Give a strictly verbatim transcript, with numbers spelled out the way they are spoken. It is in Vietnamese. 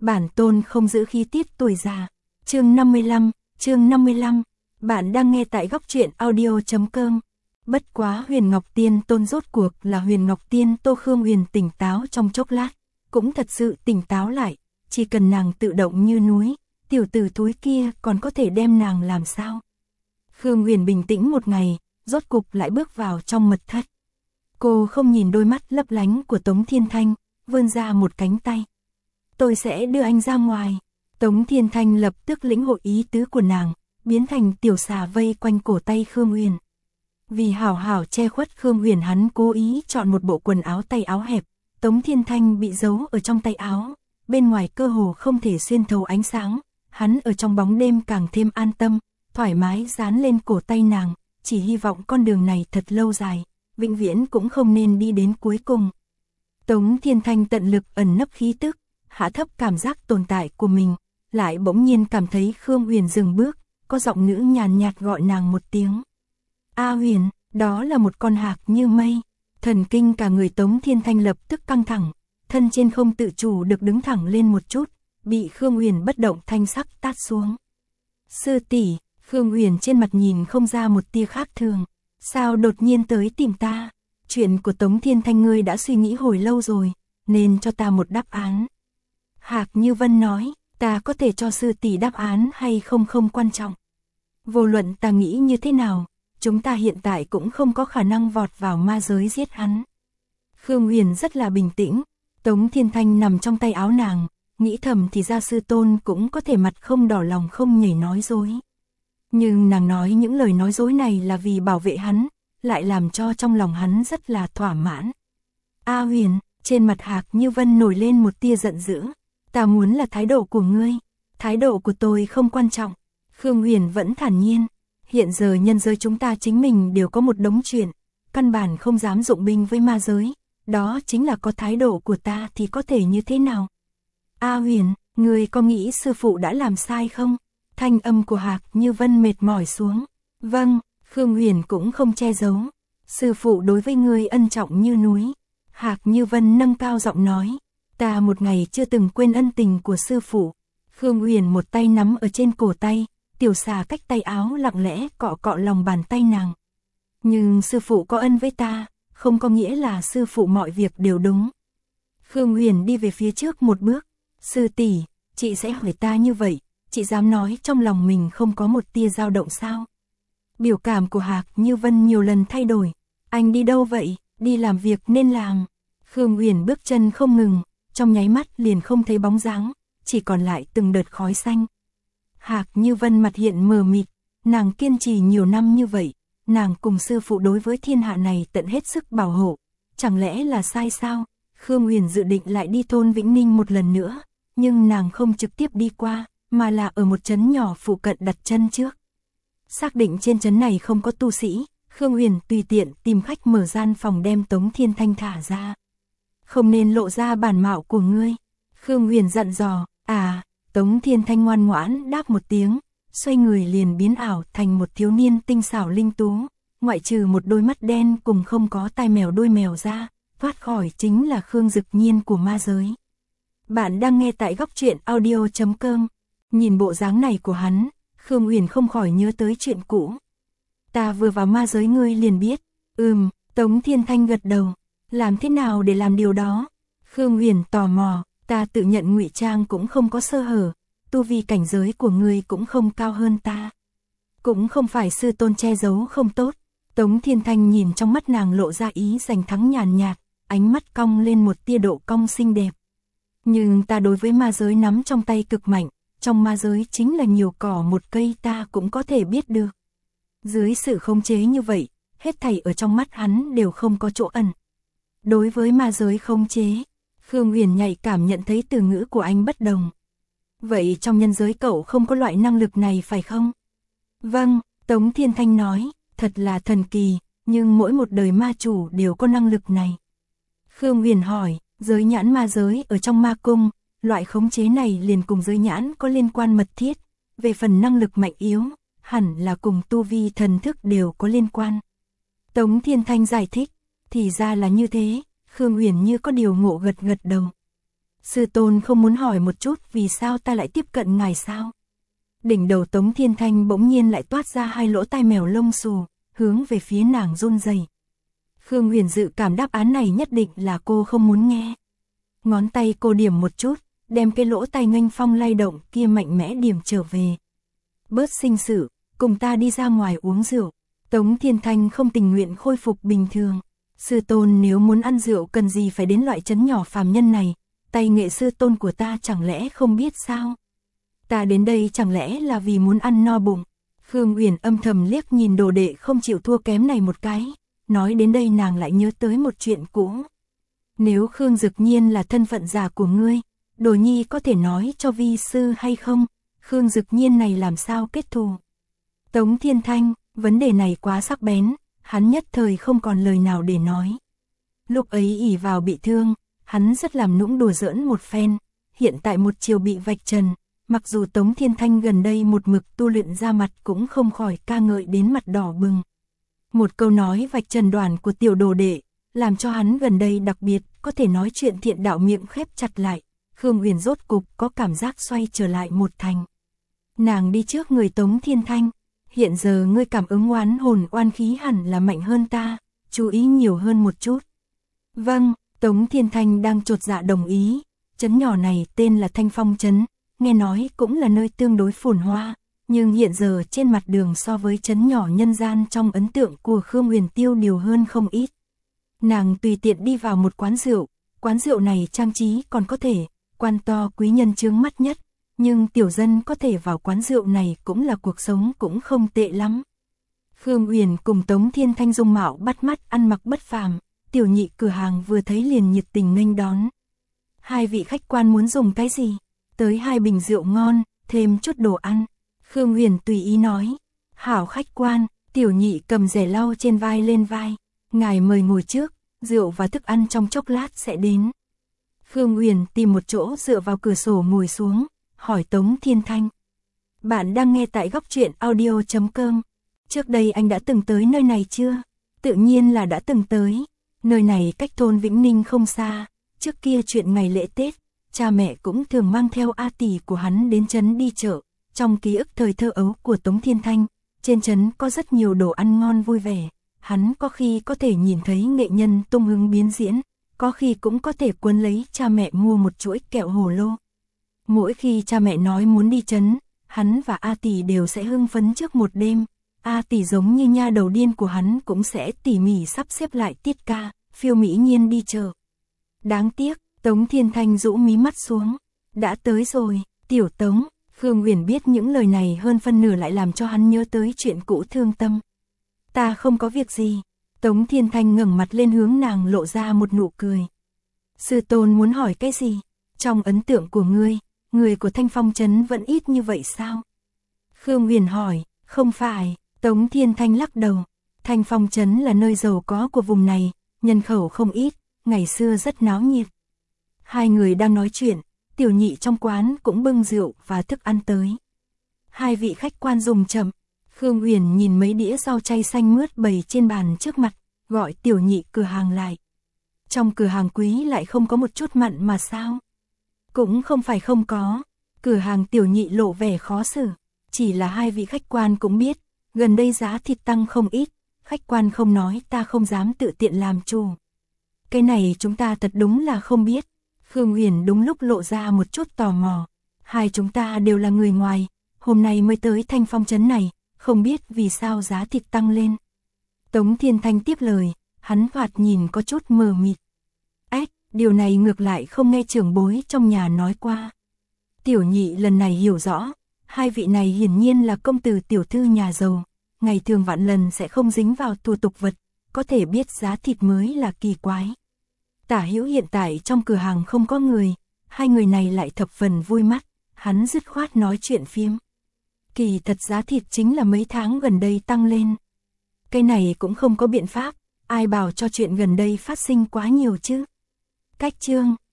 bản tôn không giữ khí tiết tuổi già. Chương năm mươi lăm, chương năm mươi lăm. Bạn đang nghe tại góc truyện audio chấm com. Bất quá Huyền Ngọc Tiên Tôn rốt cuộc là Huyền Ngọc Tiên Tô. Khương Huyền tỉnh táo trong chốc lát, cũng thật sự tỉnh táo lại, chỉ cần nàng tự động như núi, tiểu tử thúi kia còn có thể đem nàng làm sao? Khương Huyền bình tĩnh một ngày, rốt cục lại bước vào trong mật thất. Cô không nhìn đôi mắt lấp lánh của Tống Thiên Thanh, vươn ra một cánh tay. Tôi sẽ đưa anh ra ngoài. Tống Thiên Thanh lập tức lĩnh hội ý tứ của nàng, biến thành tiểu xà vây quanh cổ tay Khương Huyền. Vì hảo hảo che khuất Khương Huyền, hắn cố ý chọn một bộ quần áo tay áo hẹp. Tống Thiên Thanh bị giấu ở trong tay áo, bên ngoài cơ hồ không thể xuyên thấu ánh sáng. Hắn ở trong bóng đêm càng thêm an tâm, thoải mái dán lên cổ tay nàng, chỉ hy vọng con đường này thật lâu dài, vĩnh viễn cũng không nên đi đến cuối cùng. Tống Thiên Thanh tận lực ẩn nấp khí tức, hạ thấp cảm giác tồn tại của mình, lại bỗng nhiên cảm thấy Khương Huyền dừng bước, có giọng nữ nhàn nhạt gọi nàng một tiếng. A Huyền, đó là một con hạc như mây. Thần kinh cả người Tống Thiên Thanh lập tức căng thẳng, thân trên không tự chủ được đứng thẳng lên một chút, bị Khương Huyền bất động thanh sắc tát xuống. Sư tỷ, Khương Huyền trên mặt nhìn không ra một tia khác thường. Sao đột nhiên tới tìm ta? Chuyện của Tống Thiên Thanh ngươi đã suy nghĩ hồi lâu rồi, nên cho ta một đáp án. Hạc Như Vân nói, ta có thể cho sư tỷ đáp án hay không không quan trọng. Vô luận ta nghĩ như thế nào, chúng ta hiện tại cũng không có khả năng vọt vào ma giới giết hắn. Khương Huyền rất là bình tĩnh, Tống Thiên Thanh nằm trong tay áo nàng, nghĩ thầm thì ra sư tôn cũng có thể mặt không đỏ lòng không nhảy nói dối. Nhưng nàng nói những lời nói dối này là vì bảo vệ hắn, lại làm cho trong lòng hắn rất là thỏa mãn. A Huyền, trên mặt Hạc Như Vân nổi lên một tia giận dữ. Ta muốn là thái độ của ngươi, thái độ của tôi không quan trọng. Khương Huyền vẫn thản nhiên, hiện giờ nhân giới chúng ta chính mình đều có một đống chuyện, căn bản không dám dụng binh với ma giới, đó chính là có thái độ của ta thì có thể như thế nào? A Huyền, ngươi có nghĩ sư phụ đã làm sai không? Thanh âm của Hạc Như Vân mệt mỏi xuống. Vâng, Khương Huyền cũng không che giấu. Sư phụ đối với ngươi ân trọng như núi. Hạc Như Vân nâng cao giọng nói. Ta một ngày chưa từng quên ân tình của sư phụ. Khương Huyền một tay nắm ở trên cổ tay, tiểu xà cách tay áo lặng lẽ cọ cọ lòng bàn tay nàng. Nhưng sư phụ có ân với ta, không có nghĩa là sư phụ mọi việc đều đúng. Khương Huyền đi về phía trước một bước. Sư tỷ, chị sẽ hỏi ta như vậy, chị dám nói trong lòng mình không có một tia dao động sao? Biểu cảm của Hạc Như Vân nhiều lần thay đổi. Anh đi đâu vậy? Đi làm việc nên làm. Khương Huyền bước chân không ngừng, trong nháy mắt liền không thấy bóng dáng, chỉ còn lại từng đợt khói xanh. Hạc Như Vân mặt hiện mờ mịt, nàng kiên trì nhiều năm như vậy, nàng cùng sư phụ đối với thiên hạ này tận hết sức bảo hộ, chẳng lẽ là sai sao? Khương Huyền dự định lại đi thôn Vĩnh Ninh một lần nữa, nhưng nàng không trực tiếp đi qua, mà là ở một trấn nhỏ phụ cận đặt chân trước. Xác định trên trấn này không có tu sĩ, Khương Huyền tùy tiện tìm khách mở gian phòng đem Tống Thiên Thanh thả ra. Không nên lộ ra bản mạo của ngươi. Khương Huyền dặn dò. À, Tống Thiên Thanh ngoan ngoãn đáp một tiếng, xoay người liền biến ảo thành một thiếu niên tinh xảo linh tú, ngoại trừ một đôi mắt đen cùng không có tai mèo đuôi mèo ra, thoát khỏi chính là Khương Dực Nhiên của ma giới. Bạn đang nghe tại góc truyện audio chấm com. Nhìn bộ dáng này của hắn, Khương Huyền không khỏi nhớ tới chuyện cũ. Ta vừa vào ma giới ngươi liền biết. Ừm, Tống Thiên Thanh gật đầu. Làm thế nào để làm điều đó? Khương Huyền tò mò. Ta tự nhận ngụy trang cũng không có sơ hở, tu vi cảnh giới của ngươi cũng không cao hơn ta. Cũng không phải sư tôn che giấu không tốt. Tống Thiên Thanh nhìn trong mắt nàng lộ ra ý giành thắng nhàn nhạt, ánh mắt cong lên một tia độ cong xinh đẹp. Nhưng ta đối với ma giới nắm trong tay cực mạnh, trong ma giới chính là nhiều cỏ một cây ta cũng có thể biết được. Dưới sự khống chế như vậy, hết thảy ở trong mắt hắn đều không có chỗ ẩn. Đối với ma giới khống chế, Khương Huyền nhạy cảm nhận thấy từ ngữ của anh bất đồng. Vậy trong nhân giới cậu không có loại năng lực này phải không? Vâng, Tống Thiên Thanh nói, thật là thần kỳ, nhưng mỗi một đời ma chủ đều có năng lực này. Khương Huyền hỏi, giới nhãn ma giới ở trong ma cung, loại khống chế này liền cùng giới nhãn có liên quan mật thiết, về phần năng lực mạnh yếu, hẳn là cùng tu vi thần thức đều có liên quan. Tống Thiên Thanh giải thích, thì ra là như thế. Khương Huyền như có điều ngộ gật gật đầu. Sư tôn không muốn hỏi một chút vì sao ta lại tiếp cận ngài sao? Đỉnh đầu Tống Thiên Thanh bỗng nhiên lại toát ra hai lỗ tai mèo lông xù, hướng về phía nàng run rẩy. Khương Huyền dự cảm đáp án này nhất định là cô không muốn nghe. Ngón tay cô điểm một chút, đem cái lỗ tai nghênh phong lay động kia mạnh mẽ điểm trở về. Bớt sinh sự, cùng ta đi ra ngoài uống rượu. Tống Thiên Thanh không tình nguyện khôi phục bình thường. Sư tôn nếu muốn ăn rượu cần gì phải đến loại trấn nhỏ phàm nhân này, tay nghệ sư tôn của ta chẳng lẽ không biết sao? Ta đến đây chẳng lẽ là vì muốn ăn no bụng? Khương Uyển âm thầm liếc nhìn đồ đệ không chịu thua kém này một cái, nói đến đây nàng lại nhớ tới một chuyện cũ. Nếu Khương Dực Nhiên là thân phận giả của ngươi, Đồ Nhi có thể nói cho vi sư hay không? Khương Dực Nhiên này làm sao kết thù? Tống Thiên Thanh, vấn đề này quá sắc bén, hắn nhất thời không còn lời nào để nói. Lúc ấy ỷ vào bị thương, hắn rất làm nũng đùa giỡn một phen, hiện tại một chiều bị vạch trần, mặc dù Tống Thiên Thanh gần đây một mực tu luyện ra mặt cũng không khỏi ca ngợi đến mặt đỏ bừng. Một câu nói vạch trần đoàn của tiểu đồ đệ, làm cho hắn gần đây đặc biệt có thể nói chuyện thiện đạo miệng khép chặt lại, Khương Uyển rốt cục có cảm giác xoay trở lại một thành. Nàng đi trước người Tống Thiên Thanh, hiện giờ ngươi cảm ứng oán hồn oan khí hẳn là mạnh hơn ta, chú ý nhiều hơn một chút. Vâng, Tống Thiên Thanh đang chột dạ đồng ý, trấn nhỏ này tên là Thanh Phong trấn, nghe nói cũng là nơi tương đối phồn hoa, nhưng hiện giờ trên mặt đường so với trấn nhỏ nhân gian trong ấn tượng của Khương Uyển tiêu điều hơn không ít. Nàng tùy tiện đi vào một quán rượu, quán rượu này trang trí còn có thể, quan to quý nhân chướng mắt nhất, nhưng tiểu dân có thể vào quán rượu này cũng là cuộc sống cũng không tệ lắm. Khương Uyển cùng Tống Thiên Thanh dung mạo bắt mắt ăn mặc bất phàm, tiểu nhị cửa hàng vừa thấy liền nhiệt tình nghênh đón. Hai vị khách quan muốn dùng cái gì? Tới hai bình rượu ngon, thêm chút đồ ăn. Khương Uyển tùy ý nói. Hảo khách quan, tiểu nhị cầm rẻ lau trên vai lên vai. Ngài mời ngồi trước, rượu và thức ăn trong chốc lát sẽ đến. Khương Uyển tìm một chỗ dựa vào cửa sổ ngồi xuống, hỏi Tống Thiên Thanh. Bạn đang nghe tại góc truyện audio chấm com. Trước đây anh đã từng tới nơi này chưa? Tự nhiên là đã từng tới. Nơi này cách thôn Vĩnh Ninh không xa. Trước kia chuyện ngày lễ Tết, cha mẹ cũng thường mang theo A tỷ của hắn đến trấn đi chợ. Trong ký ức thời thơ ấu của Tống Thiên Thanh, trên trấn có rất nhiều đồ ăn ngon vui vẻ. Hắn có khi có thể nhìn thấy nghệ nhân tung hứng biến diễn, có khi cũng có thể cuốn lấy cha mẹ mua một chuỗi kẹo hồ lô. Mỗi khi cha mẹ nói muốn đi trấn, hắn và A tỷ đều sẽ hưng phấn trước một đêm. A tỷ giống như nha đầu điên của hắn cũng sẽ tỉ mỉ sắp xếp lại tiết ca, phiêu mỹ nhiên đi chợ. Đáng tiếc, Tống Thiên Thanh rũ mí mắt xuống. Đã tới rồi, tiểu Tống. Khương Uyển biết những lời này hơn phân nửa lại làm cho hắn nhớ tới chuyện cũ thương tâm. Ta không có việc gì. Tống Thiên Thanh ngẩng mặt lên hướng nàng lộ ra một nụ cười. Sư tôn muốn hỏi cái gì? Trong ấn tượng của ngươi, người của Thanh Phong trấn vẫn ít như vậy sao? Khương Uyển hỏi, không phải. Tống Thiên Thanh lắc đầu. Thanh Phong trấn là nơi giàu có của vùng này, nhân khẩu không ít, ngày xưa rất náo nhiệt. Hai người đang nói chuyện, tiểu nhị trong quán cũng bưng rượu và thức ăn tới. Hai vị khách quan dùng chậm. Khương Uyển nhìn mấy đĩa rau chay xanh mướt bày trên bàn trước mặt, gọi tiểu nhị cửa hàng lại. Trong cửa hàng quý lại không có một chút mặn mà sao? Cũng không phải không có. Cửa hàng tiểu nhị lộ vẻ khó xử. Chỉ là hai vị khách quan cũng biết, gần đây giá thịt tăng không ít, khách quan không nói ta không dám tự tiện làm chủ. Cái này chúng ta thật đúng là không biết. Khương Uyển đúng lúc lộ ra một chút tò mò. Hai chúng ta đều là người ngoài, hôm nay mới tới Thanh Phong trấn này, không biết vì sao giá thịt tăng lên. Tống Thiên Thanh tiếp lời, hắn thoạt nhìn có chút mờ mịt. Ách, điều này ngược lại không nghe trưởng bối trong nhà nói qua. Tiểu nhị lần này hiểu rõ, hai vị này hiển nhiên là công tử tiểu thư nhà giàu, ngày thường vạn lần sẽ không dính vào thủ tục vật, có thể biết giá thịt mới là kỳ quái. Tả Hữu hiện tại trong cửa hàng không có người, hai người này lại thập phần vui mắt, hắn dứt khoát nói chuyện phiếm. Kỳ thật giá thịt chính là mấy tháng gần đây tăng lên. Cái này cũng không có biện pháp, ai bảo cho chuyện gần đây phát sinh quá nhiều chứ. Cách chương,